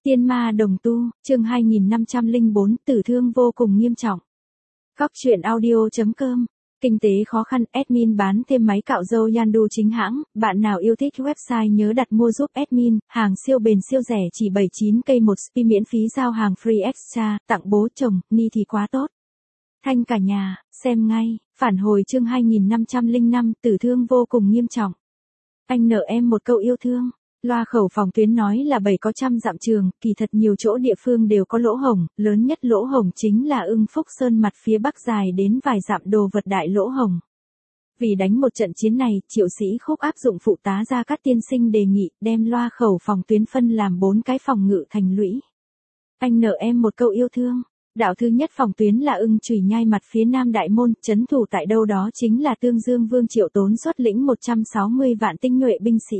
Tiên ma đồng tu, chương 2504, tử thương vô cùng nghiêm trọng. Góc truyện audio.com. Kinh tế khó khăn, admin bán thêm máy cạo râu Yandu chính hãng, bạn nào yêu thích website nhớ đặt mua giúp admin, hàng siêu bền siêu rẻ chỉ 79k một spi miễn phí giao hàng free extra, tặng bố chồng, ni thì quá tốt. Thanh cả nhà, xem ngay, phản hồi chương 2505, tử thương vô cùng nghiêm trọng. Anh nợ em một câu yêu thương. Loa khẩu phòng tuyến nói là 7 có trăm dặm trường, kỳ thật nhiều chỗ địa phương đều có lỗ hổng, lớn nhất lỗ hổng chính là Ưng Phúc Sơn mặt phía bắc dài đến vài dặm đồ vật đại lỗ hổng. Vì đánh một trận chiến này, Triệu Sĩ Khúc áp dụng phụ tá Gia Cát tiên sinh đề nghị, đem loa khẩu phòng tuyến phân làm 4 cái phòng ngự thành lũy. Anh nợ em một câu yêu thương. Đạo thứ nhất phòng tuyến là Ưng Chùy Nhai mặt phía nam đại môn, trấn thủ tại đâu đó chính là Tương Dương Vương Triệu Tốn xuất lĩnh 160 vạn tinh nhuệ binh sĩ.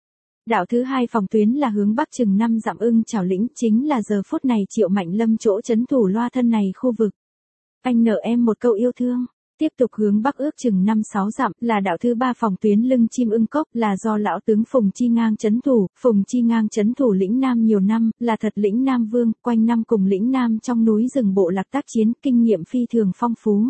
Đạo thứ hai phòng tuyến là hướng bắc chừng 5 dặm Ưng Chảo lĩnh, chính là giờ phút này Triệu Mạnh Lâm chỗ trấn thủ loa thân này khu vực. Anh nợ em một câu yêu thương. Tiếp tục hướng bắc ước chừng 5-6 dặm là đạo thứ ba phòng tuyến Lưng Chim Ưng Cốc, là do lão tướng Phùng Chi Ngang trấn thủ. Phùng Chi Ngang trấn thủ lĩnh Nam nhiều năm, là thật lĩnh Nam Vương, quanh năm cùng lĩnh Nam trong núi rừng bộ lạc tác chiến, kinh nghiệm phi thường phong phú.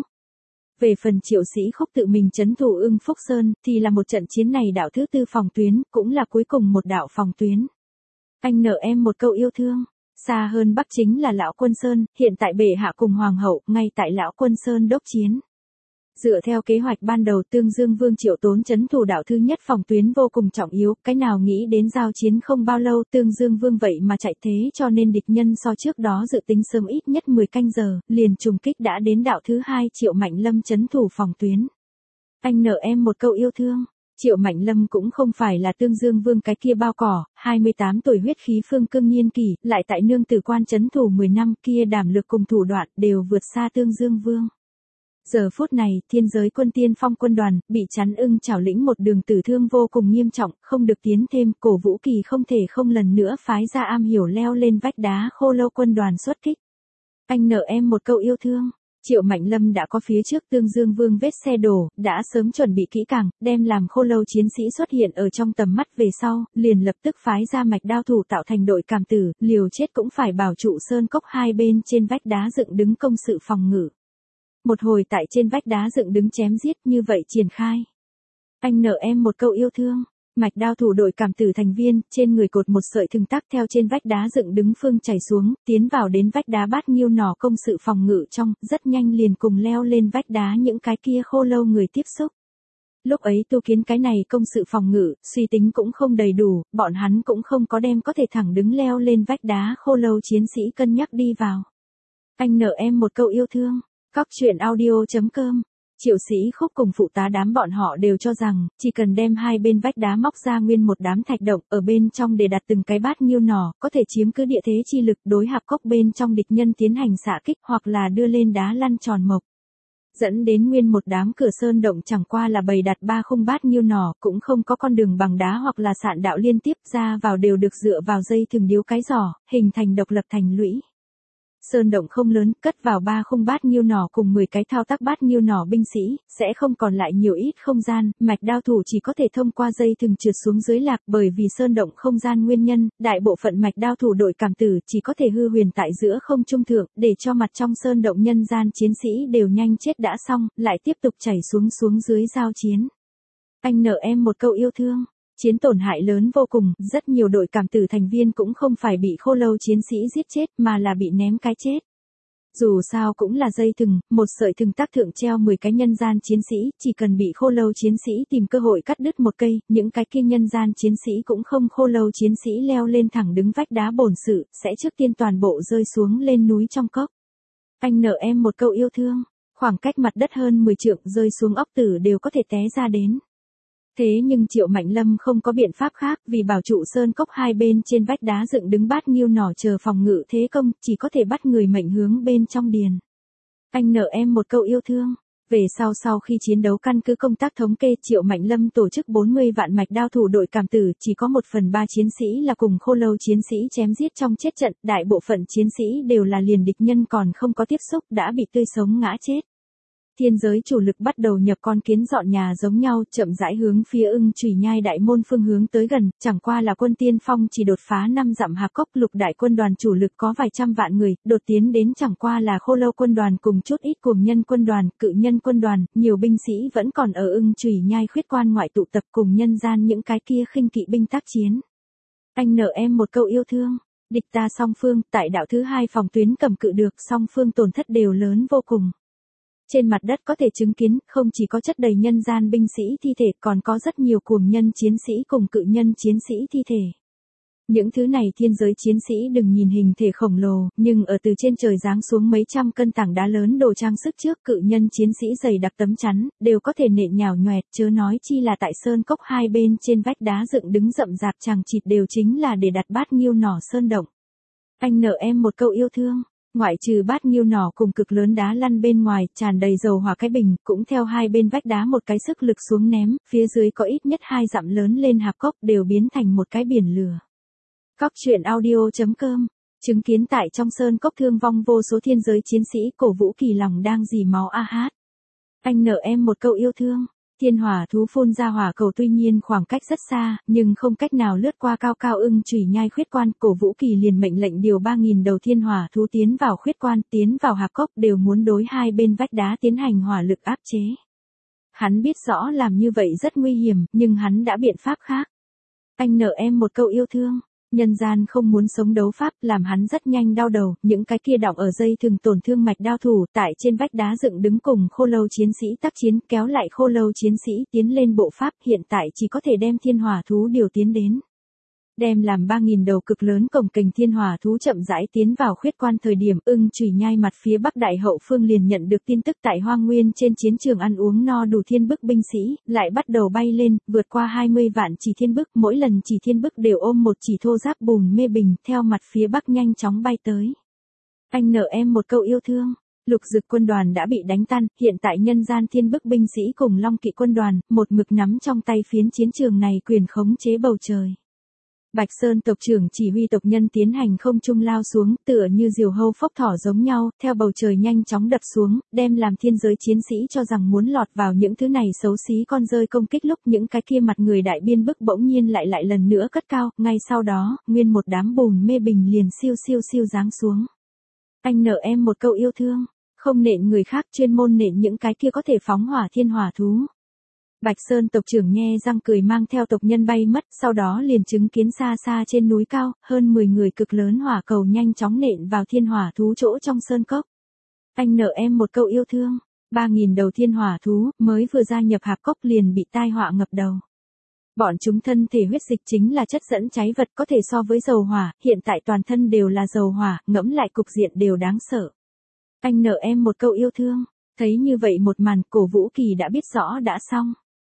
Về phần Triệu Sĩ Khúc tự mình trấn thủ Ưng Phúc Sơn, thì là một trận chiến này đạo thứ tư phòng tuyến, cũng là cuối cùng một đạo phòng tuyến. Anh nợ em một câu yêu thương. Xa hơn bắc chính là Lão Quân Sơn, hiện tại bệ hạ cùng hoàng hậu, ngay tại Lão Quân Sơn đốc chiến. Dựa theo kế hoạch ban đầu, Tương Dương Vương Triệu Tốn trấn thủ đạo thứ nhất phòng tuyến vô cùng trọng yếu, cái nào nghĩ đến giao chiến không bao lâu Tương Dương Vương vậy mà chạy thế, cho nên địch nhân so trước đó dự tính sớm ít nhất 10 canh giờ, liền trùng kích đã đến đạo thứ hai Triệu Mạnh Lâm trấn thủ phòng tuyến. Anh nợ em một câu yêu thương. Triệu Mạnh Lâm cũng không phải là Tương Dương Vương cái kia bao cỏ, 28 tuổi huyết khí phương cương niên kỷ, lại tại nương tử quan trấn thủ 10 năm, kia đảm lực cùng thủ đoạn đều vượt xa Tương Dương Vương. Giờ phút này, thiên giới quân tiên phong quân đoàn, bị chắn Ưng Chảo lĩnh một đường tử thương vô cùng nghiêm trọng, không được tiến thêm, Cổ Vũ Kỳ không thể không lần nữa phái ra am hiểu leo lên vách đá Khô Lâu quân đoàn xuất kích. Anh nợ em một câu yêu thương. Triệu Mạnh Lâm đã có phía trước Tương Dương Vương vết xe đổ, đã sớm chuẩn bị kỹ càng, đem làm Khô Lâu chiến sĩ xuất hiện ở trong tầm mắt về sau, liền lập tức phái ra mạch đao thủ tạo thành đội cảm tử, liều chết cũng phải bảo trụ sơn cốc hai bên trên vách đá dựng đứng công sự phòng ngự. Một hồi tại trên vách đá dựng đứng chém giết như vậy triển khai. Anh nợ em một câu yêu thương. Mạch đao thủ đội cảm tử thành viên, trên người cột một sợi thừng tắc theo trên vách đá dựng đứng phương chảy xuống, tiến vào đến vách đá Bát Nghiêu nỏ công sự phòng ngự trong, rất nhanh liền cùng leo lên vách đá những cái kia Khô Lâu người tiếp xúc. Lúc ấy tu kiến cái này công sự phòng ngự, suy tính cũng không đầy đủ, bọn hắn cũng không có đem có thể thẳng đứng leo lên vách đá Khô Lâu chiến sĩ cân nhắc đi vào. Anh nợ em một câu yêu thương. Góc truyện audio.com. Triệu Sĩ Khúc cùng phụ tá đám bọn họ đều cho rằng, chỉ cần đem hai bên vách đá móc ra nguyên một đám thạch động ở bên trong để đặt từng cái Bát Nghiêu nỏ, có thể chiếm cứ địa thế chi lực đối hạp cốc bên trong địch nhân tiến hành xạ kích hoặc là đưa lên đá lăn tròn mộc. Dẫn đến nguyên một đám cửa sơn động chẳng qua là bày đặt 3 khung Bát Nghiêu nỏ, cũng không có con đường bằng đá hoặc là sạn đạo liên tiếp, ra vào đều được dựa vào dây thừng điếu cái giỏ, hình thành độc lập thành lũy. Sơn động không lớn, cất vào 3 khung Bát Nghiêu nỏ cùng 10 cái thao tác Bát Nghiêu nỏ binh sĩ, sẽ không còn lại nhiều ít không gian, mạch đao thủ chỉ có thể thông qua dây thừng trượt xuống dưới lạc, bởi vì sơn động không gian nguyên nhân, đại bộ phận mạch đao thủ đội cảm tử chỉ có thể hư huyền tại giữa không trung thượng, để cho mặt trong sơn động nhân gian chiến sĩ đều nhanh chết đã xong, lại tiếp tục chảy xuống dưới giao chiến. Anh nợ em một câu yêu thương. Chiến tổn hại lớn vô cùng, rất nhiều đội cảm tử thành viên cũng không phải bị Khô Lâu chiến sĩ giết chết mà là bị ném cái chết. Dù sao cũng là dây thừng, một sợi thừng tắc thượng treo 10 cái nhân gian chiến sĩ, chỉ cần bị Khô Lâu chiến sĩ tìm cơ hội cắt đứt một cây, những cái kia nhân gian chiến sĩ cũng không Khô Lâu chiến sĩ leo lên thẳng đứng vách đá bổn sự, sẽ trước tiên toàn bộ rơi xuống lên núi trong cốc. Anh nợ em một câu yêu thương. Khoảng cách mặt đất hơn 10 trượng rơi xuống ốc tử đều có thể té ra đến. Thế nhưng Triệu Mạnh Lâm không có biện pháp khác, vì bảo trụ sơn cốc hai bên trên vách đá dựng đứng Bát Nghiêu nỏ chờ phòng ngự thế công, chỉ có thể bắt người mệnh hướng bên trong điền. Anh nợ em một câu yêu thương. Về sau khi chiến đấu căn cứ công tác thống kê, Triệu Mạnh Lâm tổ chức 40 vạn mạch đao thủ đội cảm tử, chỉ có 1/3 chiến sĩ là cùng Khô Lâu chiến sĩ chém giết trong chết trận, đại bộ phận chiến sĩ đều là liền địch nhân còn không có tiếp xúc đã bị tươi sống ngã chết. Thiên giới chủ lực bắt đầu nhập con kiến dọn nhà giống nhau, chậm rãi hướng phía Ưng Chủy Nhai đại môn phương hướng tới gần, chẳng qua là quân tiên phong chỉ đột phá 5 dặm hạp cốc, lục đại quân đoàn chủ lực có vài trăm vạn người, đột tiến đến chẳng qua là Khô Lâu quân đoàn cùng chút ít cuồng nhân quân đoàn, cự nhân quân đoàn, nhiều binh sĩ vẫn còn ở Ưng Chủy Nhai khuyết quan ngoại tụ tập cùng nhân gian những cái kia khinh kỵ binh tác chiến. Anh nợ em một câu yêu thương. Địch ta song phương, tại đạo thứ 2 phòng tuyến cầm cự được, song phương tổn thất đều lớn vô cùng. Trên mặt đất có thể chứng kiến, không chỉ có chất đầy nhân gian binh sĩ thi thể, còn có rất nhiều cuồng nhân chiến sĩ cùng cự nhân chiến sĩ thi thể. Những thứ này thiên giới chiến sĩ đừng nhìn hình thể khổng lồ, nhưng ở từ trên trời giáng xuống mấy trăm cân tảng đá lớn đồ trang sức trước, cự nhân chiến sĩ dày đặc tấm chắn, đều có thể nện nhào nhoẹt, chớ nói chi là tại sơn cốc hai bên trên vách đá dựng đứng rậm rạp chằng chịt đều chính là để đặt bát nghiêu nỏ sơn động. Anh nợ em một câu yêu thương. Ngoại trừ bát nghiêu nỏ cùng cực lớn đá lăn bên ngoài, tràn đầy dầu hỏa cái bình, cũng theo hai bên vách đá một cái sức lực xuống ném, phía dưới có ít nhất 2 dặm lớn lên hạp cốc đều biến thành một cái biển lửa. Cóc truyện audio.com, chứng kiến tại trong sơn cốc thương vong vô số thiên giới chiến sĩ, cổ vũ kỳ lòng đang dì máu a hát. Anh nợ em một câu yêu thương. Thiên hỏa thú phun ra hỏa cầu tuy nhiên khoảng cách rất xa, nhưng không cách nào lướt qua cao cao Ưng Chủy Nhai khuyết quan, cổ vũ kỳ liền mệnh lệnh điều 3.000 đầu thiên hỏa thú tiến vào khuyết quan, tiến vào hạp cốc, đều muốn đối hai bên vách đá tiến hành hỏa lực áp chế. Hắn biết rõ làm như vậy rất nguy hiểm, nhưng hắn đã biện pháp khác. Anh nợ em một câu yêu thương. Nhân gian không muốn sống đấu pháp, làm hắn rất nhanh đau đầu, những cái kia đọng ở dây thừng tổn thương mạch đao thủ, tại trên vách đá dựng đứng cùng Khô Lâu chiến sĩ tác chiến, kéo lại Khô Lâu chiến sĩ tiến lên bộ pháp, hiện tại chỉ có thể đem thiên hỏa thú điều tiến đến. Đem làm 3.000 đầu cực lớn cổng kềnh thiên hỏa thú chậm rãi tiến vào khuyết quan thời điểm, Ưng Chủy Nhai mặt phía bắc đại hậu phương liền nhận được tin tức tại Hoang Nguyên trên chiến trường ăn uống no đủ thiên bức binh sĩ, lại bắt đầu bay lên, vượt qua 20 vạn chỉ thiên bức, mỗi lần chỉ thiên bức đều ôm một chỉ thô giáp bùn mê bình, theo mặt phía bắc nhanh chóng bay tới. Anh nợ em một câu yêu thương. Lục Dực quân đoàn đã bị đánh tan, hiện tại nhân gian thiên bức binh sĩ cùng Long Kỵ quân đoàn, một mực nắm trong tay phiến chiến trường này quyền khống chế bầu trời. Bạch Sơn tộc trưởng chỉ huy tộc nhân tiến hành không trung lao xuống, tựa như diều hâu phốc thỏ giống nhau, theo bầu trời nhanh chóng đập xuống, đem làm thiên giới chiến sĩ cho rằng muốn lọt vào những thứ này xấu xí con rơi công kích lúc những cái kia mặt người đại biên bức bỗng nhiên lại lần nữa cất cao, ngay sau đó, nguyên một đám bùn mê bình liền siêu giáng xuống. Anh nợ em một câu yêu thương, không nện người khác, chuyên môn nện những cái kia có thể phóng hỏa thiên hỏa thú. Bạch Sơn tộc trưởng nhe răng cười mang theo tộc nhân bay mất, sau đó liền chứng kiến xa xa trên núi cao, hơn 10 người cực lớn hỏa cầu nhanh chóng nện vào thiên hỏa thú chỗ trong sơn cốc. Anh nợ em một câu yêu thương. 3.000 đầu thiên hỏa thú, mới vừa gia nhập hạp cốc liền bị tai họa ngập đầu. Bọn chúng thân thể huyết dịch chính là chất dẫn cháy vật có thể so với dầu hỏa, hiện tại toàn thân đều là dầu hỏa, ngẫm lại cục diện đều đáng sợ. Anh nợ em một câu yêu thương. Thấy như vậy một màn, cổ vũ kỳ đã biết rõ đã xong.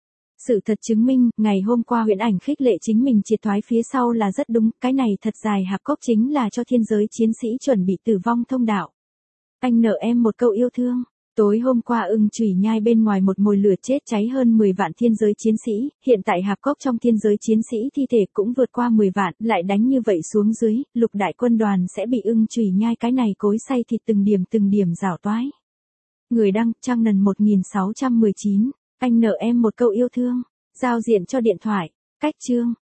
Sự thật chứng minh, ngày hôm qua Huyễn Ảnh khích lệ chính mình triệt thoái phía sau là rất đúng, cái này thật dài hạp cốc chính là cho thiên giới chiến sĩ chuẩn bị tử vong thông đạo. Anh nợ em một câu yêu thương. Tối hôm qua Ưng Chủy Nhai bên ngoài một mồi lửa chết cháy hơn 10 vạn thiên giới chiến sĩ, hiện tại hạp cốc trong thiên giới chiến sĩ thi thể cũng vượt qua 10 vạn, lại đánh như vậy xuống dưới, lục đại quân đoàn sẽ bị Ưng Chủy Nhai cái này cối xay thịt từng điểm rảo toái. Người đăng, Trang Nần 1619. Anh nợ em một câu yêu thương. Giao diện cho điện thoại. Cách chương.